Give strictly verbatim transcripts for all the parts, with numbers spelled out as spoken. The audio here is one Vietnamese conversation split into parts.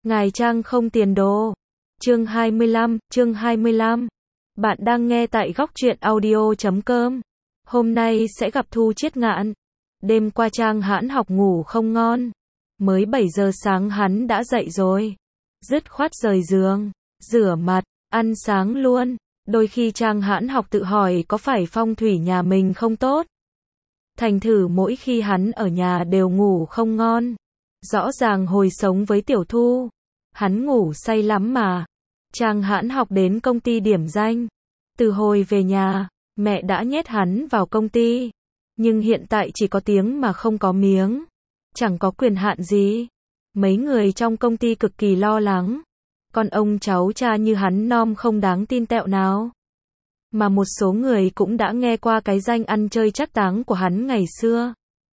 Ngài Trang không tiền đồ. Chương hai mươi lăm, chương hai mươi lăm. Bạn đang nghe tại góc truyện audio chấm com. Hôm nay sẽ gặp Thu Chiết Ngạn. Đêm qua Trang hãn học ngủ không ngon. Mới bảy giờ sáng hắn đã dậy rồi. Dứt khoát rời giường, rửa mặt, ăn sáng luôn. Đôi khi Trang hãn học tự hỏi có phải phong thủy nhà mình không tốt. Thành thử mỗi khi hắn ở nhà đều ngủ không ngon. Rõ ràng hồi sống với Tiểu Thu, hắn ngủ say lắm mà. Trang hãn học đến công ty điểm danh. Từ hồi về nhà, mẹ đã nhét hắn vào công ty. Nhưng hiện tại chỉ có tiếng mà không có miếng. Chẳng có quyền hạn gì. Mấy người trong công ty cực kỳ lo lắng. Con ông cháu cha như hắn nom không đáng tin tẹo nào. Mà một số người cũng đã nghe qua cái danh ăn chơi trác táng của hắn ngày xưa.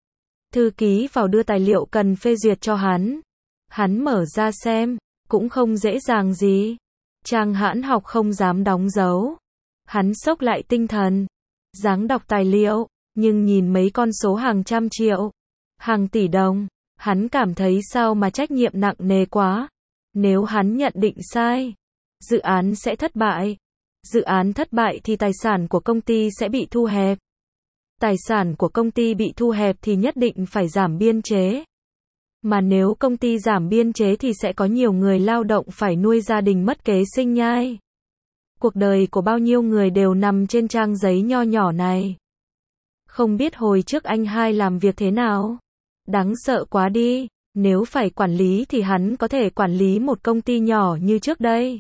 Thư ký vào đưa tài liệu cần phê duyệt cho hắn. Hắn mở ra xem, cũng không dễ dàng gì. Trang hãn học không dám đóng dấu. Hắn xốc lại tinh thần, dáng đọc tài liệu, nhưng nhìn mấy con số hàng trăm triệu, hàng tỷ đồng, hắn cảm thấy sao mà trách nhiệm nặng nề quá. Nếu hắn nhận định sai, dự án sẽ thất bại. Dự án thất bại thì tài sản của công ty sẽ bị thu hẹp. Tài sản của công ty bị thu hẹp thì nhất định phải giảm biên chế. Mà nếu công ty giảm biên chế thì sẽ có nhiều người lao động phải nuôi gia đình mất kế sinh nhai. Cuộc đời của bao nhiêu người đều nằm trên trang giấy nho nhỏ này. Không biết hồi trước anh hai làm việc thế nào? Đáng sợ quá đi. Nếu phải quản lý thì hắn có thể quản lý một công ty nhỏ như trước đây.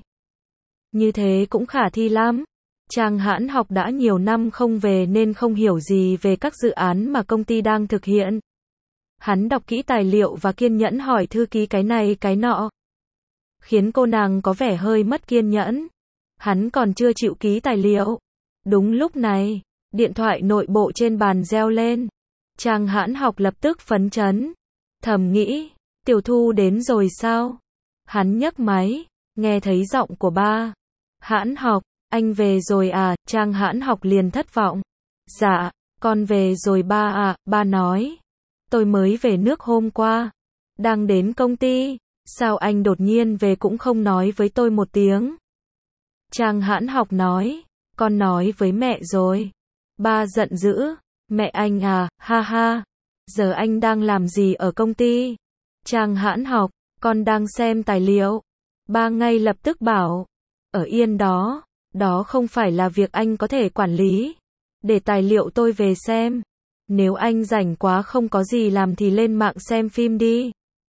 Như thế cũng khả thi lắm. Trang hãn học đã nhiều năm không về nên không hiểu gì về các dự án mà công ty đang thực hiện. Hắn đọc kỹ tài liệu và kiên nhẫn hỏi thư ký cái này cái nọ. Khiến cô nàng có vẻ hơi mất kiên nhẫn. Hắn còn chưa chịu ký tài liệu. Đúng lúc này, điện thoại nội bộ trên bàn reo lên. Trang hãn học lập tức phấn chấn. Thầm nghĩ, Tiểu Thu đến rồi sao? Hắn nhấc máy, nghe thấy giọng của ba. Hãn học, anh về rồi à? Trang hãn học liền thất vọng. Dạ, con về rồi ba à, ba nói. Tôi mới về nước hôm qua. Đang đến công ty. Sao anh đột nhiên về cũng không nói với tôi một tiếng? Trang hãn học nói. Con nói với mẹ rồi. Ba giận dữ. Mẹ anh à, ha ha. Giờ anh đang làm gì ở công ty? Trang hãn học. Con đang xem tài liệu. Ba ngay lập tức bảo. Ở yên đó. Đó không phải là việc anh có thể quản lý. Để tài liệu tôi về xem. Nếu anh rảnh quá không có gì làm thì lên mạng xem phim đi.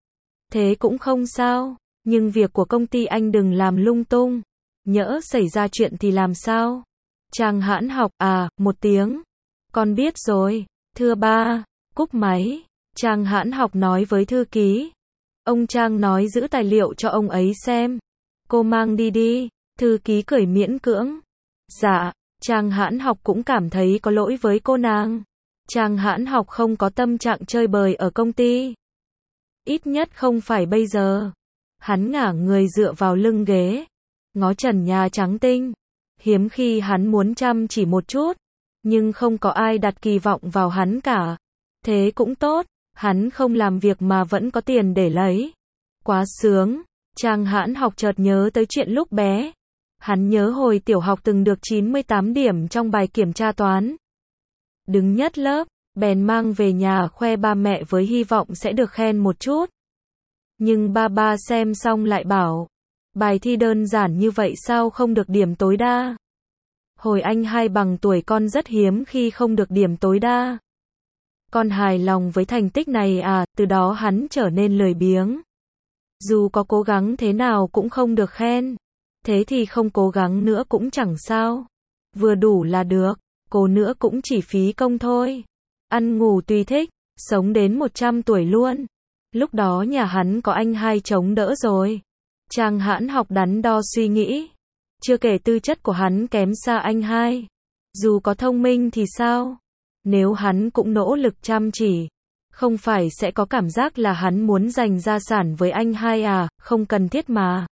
Thế cũng không sao. Nhưng việc của công ty anh đừng làm lung tung. Nhỡ xảy ra chuyện thì làm sao? Trang hãn học. À, một tiếng. Con biết rồi. Thưa ba. Cúp máy. Trang hãn học nói với thư ký. Ông Trang nói giữ tài liệu cho ông ấy xem. Cô mang đi đi. Thư ký cười miễn cưỡng. Dạ. Trang hãn học cũng cảm thấy có lỗi với cô nàng. Trang hãn học không có tâm trạng chơi bời ở công ty. Ít nhất không phải bây giờ. Hắn ngả người dựa vào lưng ghế. Ngó trần nhà trắng tinh. Hiếm khi hắn muốn chăm chỉ một chút. Nhưng không có ai đặt kỳ vọng vào hắn cả. Thế cũng tốt. Hắn không làm việc mà vẫn có tiền để lấy. Quá sướng. Trang hãn học chợt nhớ tới chuyện lúc bé. Hắn nhớ hồi tiểu học từng được chín mươi tám điểm trong bài kiểm tra toán. Đứng nhất lớp, bèn mang về nhà khoe ba mẹ với hy vọng sẽ được khen một chút. Nhưng ba ba xem xong lại bảo, bài thi đơn giản như vậy sao không được điểm tối đa. Hồi anh hai bằng tuổi con rất hiếm khi không được điểm tối đa. Con hài lòng với thành tích này à? Từ đó hắn trở nên lười biếng. Dù có cố gắng thế nào cũng không được khen. Thế thì không cố gắng nữa cũng chẳng sao. Vừa đủ là được. Cố nữa cũng chỉ phí công thôi. Ăn ngủ tùy thích. Sống đến một trăm tuổi luôn. Lúc đó nhà hắn có anh hai chống đỡ rồi. Trang hãn học đắn đo suy nghĩ. Chưa kể tư chất của hắn kém xa anh hai. Dù có thông minh thì sao? Nếu hắn cũng nỗ lực chăm chỉ. Không phải sẽ có cảm giác là hắn muốn giành gia sản với anh hai à? Không cần thiết mà.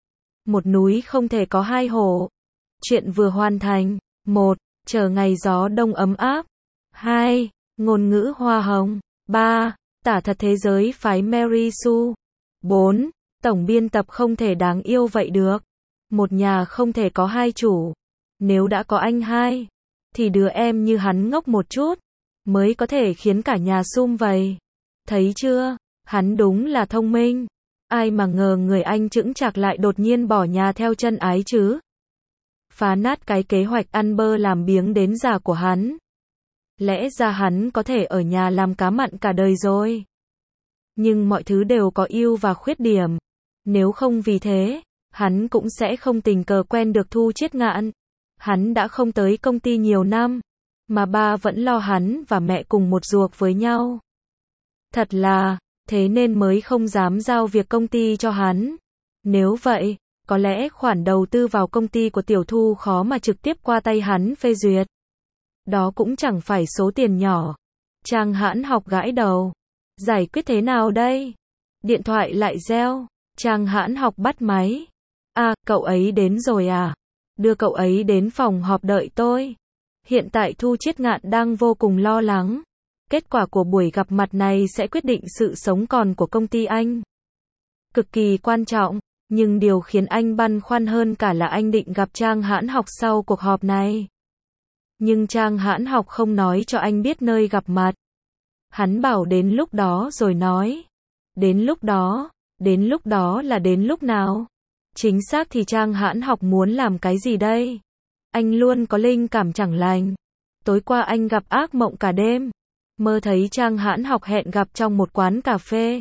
Một núi không thể có hai hổ. Chuyện vừa hoàn thành. Một. Chờ ngày gió đông ấm áp. Hai. Ngôn ngữ hoa hồng. Ba. Tả thật thế giới phái Mary Sue. Bốn. Tổng biên tập không thể đáng yêu vậy được. Một nhà không thể có hai chủ. Nếu đã có anh hai, thì đứa em như hắn ngốc một chút, mới có thể khiến cả nhà sum vầy. Thấy chưa, hắn đúng là thông minh. Ai mà ngờ người anh chững chạc lại đột nhiên bỏ nhà theo chân ái chứ. Phá nát cái kế hoạch ăn bơ làm biếng đến già của hắn. Lẽ ra hắn có thể ở nhà làm cá mặn cả đời rồi. Nhưng mọi thứ đều có ưu và khuyết điểm. Nếu không vì thế, hắn cũng sẽ không tình cờ quen được Thu Chiết Ngạn. Hắn đã không tới công ty nhiều năm, mà ba vẫn lo hắn và mẹ cùng một ruột với nhau. Thật là, thế nên mới không dám giao việc công ty cho hắn. Nếu vậy, có lẽ khoản đầu tư vào công ty của Tiểu Thu khó mà trực tiếp qua tay hắn phê duyệt. Đó cũng chẳng phải số tiền nhỏ. Trang Hãn Học gãi đầu. Giải quyết thế nào đây? Điện thoại lại reo. Trang Hãn Học bắt máy. À, cậu ấy đến rồi à? Đưa cậu ấy đến phòng họp đợi tôi. Hiện tại Thu Chiết Ngạn đang vô cùng lo lắng. Kết quả của buổi gặp mặt này sẽ quyết định sự sống còn của công ty anh. Cực kỳ quan trọng, nhưng điều khiến anh băn khoăn hơn cả là anh định gặp Trang Hãn Học sau cuộc họp này. Nhưng Trang Hãn Học không nói cho anh biết nơi gặp mặt. Hắn bảo đến lúc đó rồi nói. Đến lúc đó, đến lúc đó là đến lúc nào? Chính xác thì Trang Hãn Học muốn làm cái gì đây? Anh luôn có linh cảm chẳng lành. Tối qua anh gặp ác mộng cả đêm. Mơ thấy Trang Hãn Học hẹn gặp trong một quán cà phê.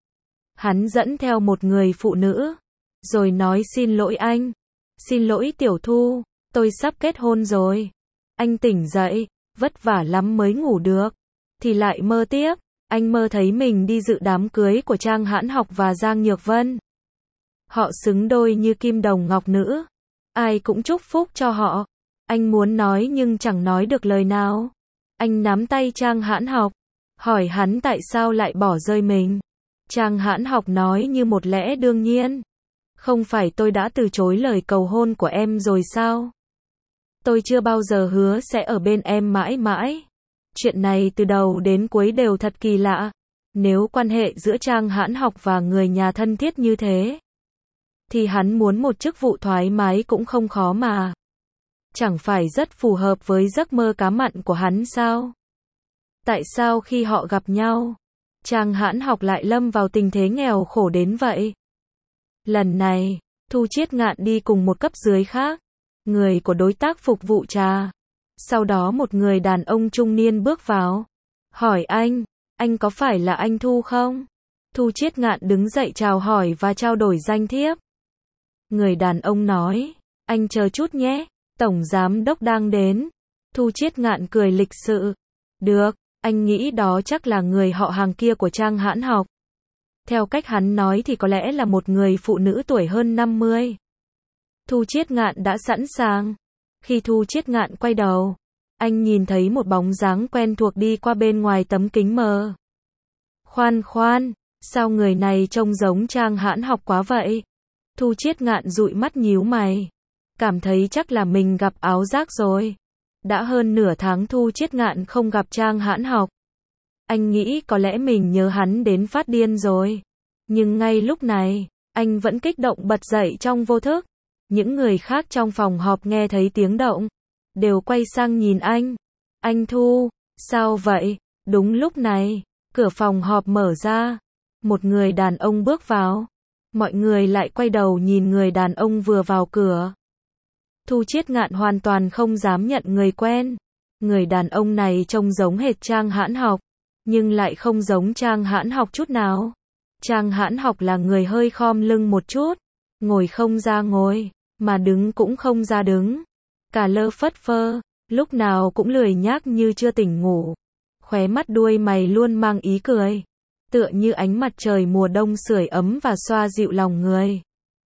Hắn dẫn theo một người phụ nữ. Rồi nói xin lỗi anh. Xin lỗi Tiểu Thu, tôi sắp kết hôn rồi. Anh tỉnh dậy, vất vả lắm mới ngủ được. Thì lại mơ tiếp. Anh mơ thấy mình đi dự đám cưới của Trang Hãn Học và Giang Nhược Vân. Họ xứng đôi như kim đồng ngọc nữ. Ai cũng chúc phúc cho họ. Anh muốn nói nhưng chẳng nói được lời nào. Anh nắm tay Trang Hãn Học, hỏi hắn tại sao lại bỏ rơi mình. Trang Hãn Học nói như một lẽ đương nhiên. Không phải tôi đã từ chối lời cầu hôn của em rồi sao? Tôi chưa bao giờ hứa sẽ ở bên em mãi mãi. Chuyện này từ đầu đến cuối đều thật kỳ lạ. Nếu quan hệ giữa Trang Hãn Học và người nhà thân thiết như thế, thì hắn muốn một chức vụ thoải mái cũng không khó mà. Chẳng phải rất phù hợp với giấc mơ cá mặn của hắn sao? Tại sao khi họ gặp nhau, Trang Hãn Học lại lâm vào tình thế nghèo khổ đến vậy? Lần này, Thu Chiết Ngạn đi cùng một cấp dưới khác, người của đối tác phục vụ trà. Sau đó một người đàn ông trung niên bước vào, hỏi anh, anh có phải là anh Thu không? Thu Chiết Ngạn đứng dậy chào hỏi và trao đổi danh thiếp. Người đàn ông nói, anh chờ chút nhé, tổng giám đốc đang đến. Thu Chiết Ngạn cười lịch sự. Được, anh nghĩ đó chắc là người họ hàng kia của Trang Hãn Học. Theo cách hắn nói thì có lẽ là một người phụ nữ tuổi hơn năm mươi. Thu Chiết Ngạn đã sẵn sàng. Khi Thu Chiết Ngạn quay đầu, anh nhìn thấy một bóng dáng quen thuộc đi qua bên ngoài tấm kính mờ. Khoan khoan, sao người này trông giống Trang Hãn Học quá vậy? Thu Chiết Ngạn dụi mắt nhíu mày. Cảm thấy chắc là mình gặp áo giác rồi. Đã hơn nửa tháng Thu Chiết Ngạn không gặp Trang Hãn Học. Anh nghĩ có lẽ mình nhớ hắn đến phát điên rồi. Nhưng ngay lúc này, anh vẫn kích động bật dậy trong vô thức. Những người khác trong phòng họp nghe thấy tiếng động, đều quay sang nhìn anh. Anh Thu, sao vậy? Đúng lúc này, cửa phòng họp mở ra. Một người đàn ông bước vào. Mọi người lại quay đầu nhìn người đàn ông vừa vào cửa. Thu Chiết Ngạn hoàn toàn không dám nhận người quen. Người đàn ông này trông giống hệt Trang Hãn Học, nhưng lại không giống Trang Hãn Học chút nào. Trang Hãn Học là người hơi khom lưng một chút, ngồi không ra ngồi, mà đứng cũng không ra đứng. Cả lơ phất phơ, lúc nào cũng lười nhác như chưa tỉnh ngủ. Khóe mắt đuôi mày luôn mang ý cười, tựa như ánh mặt trời mùa đông sưởi ấm và xoa dịu lòng người.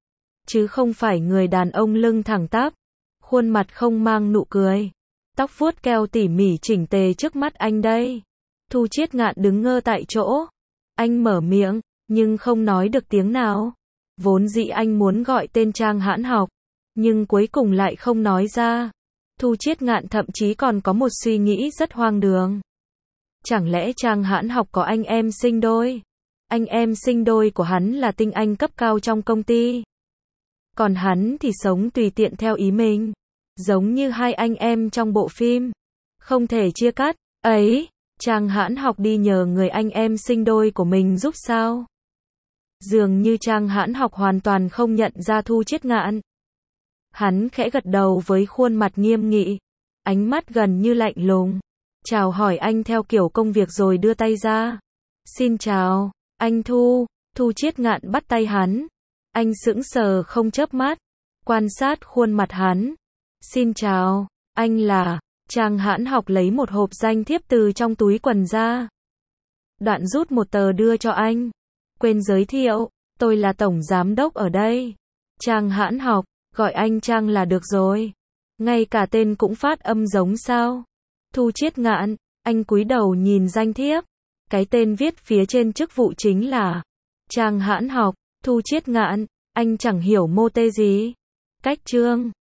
Chứ không phải người đàn ông lưng thẳng tắp, khuôn mặt không mang nụ cười, tóc vuốt keo tỉ mỉ chỉnh tề trước mắt anh đây. Thu Chiết Ngạn đứng ngơ tại chỗ. Anh mở miệng, nhưng không nói được tiếng nào. Vốn dĩ anh muốn gọi tên Trang Hãn Học, nhưng cuối cùng lại không nói ra. Thu Chiết Ngạn thậm chí còn có một suy nghĩ rất hoang đường. Chẳng lẽ Trang Hãn Học có anh em sinh đôi? Anh em sinh đôi của hắn là tinh anh cấp cao trong công ty. Còn hắn thì sống tùy tiện theo ý mình. Giống như hai anh em trong bộ phim. Không thể chia cắt. Ấy, Trang Hãn Học đi nhờ người anh em sinh đôi của mình giúp sao? Dường như Trang Hãn Học hoàn toàn không nhận ra Thu Chiết Ngạn. Hắn khẽ gật đầu với khuôn mặt nghiêm nghị. Ánh mắt gần như lạnh lùng. Chào hỏi anh theo kiểu công việc rồi đưa tay ra. Xin chào, anh Thu. Thu Chiết Ngạn bắt tay hắn. Anh sững sờ không chớp mắt. Quan sát khuôn mặt hắn. Xin chào, anh là... Trang Hãn Học lấy một hộp danh thiếp từ trong túi quần ra. Đoạn rút một tờ đưa cho anh. Quên giới thiệu, tôi là tổng giám đốc ở đây. Trang Hãn Học, gọi anh Trang là được rồi. Ngay cả tên cũng phát âm giống sao? Thu Chiết Ngạn, anh cúi đầu nhìn danh thiếp. Cái tên viết phía trên chức vụ chính là Trang Hãn Học. Thu Chiết Ngạn, anh chẳng hiểu mô tê gì. Cách chương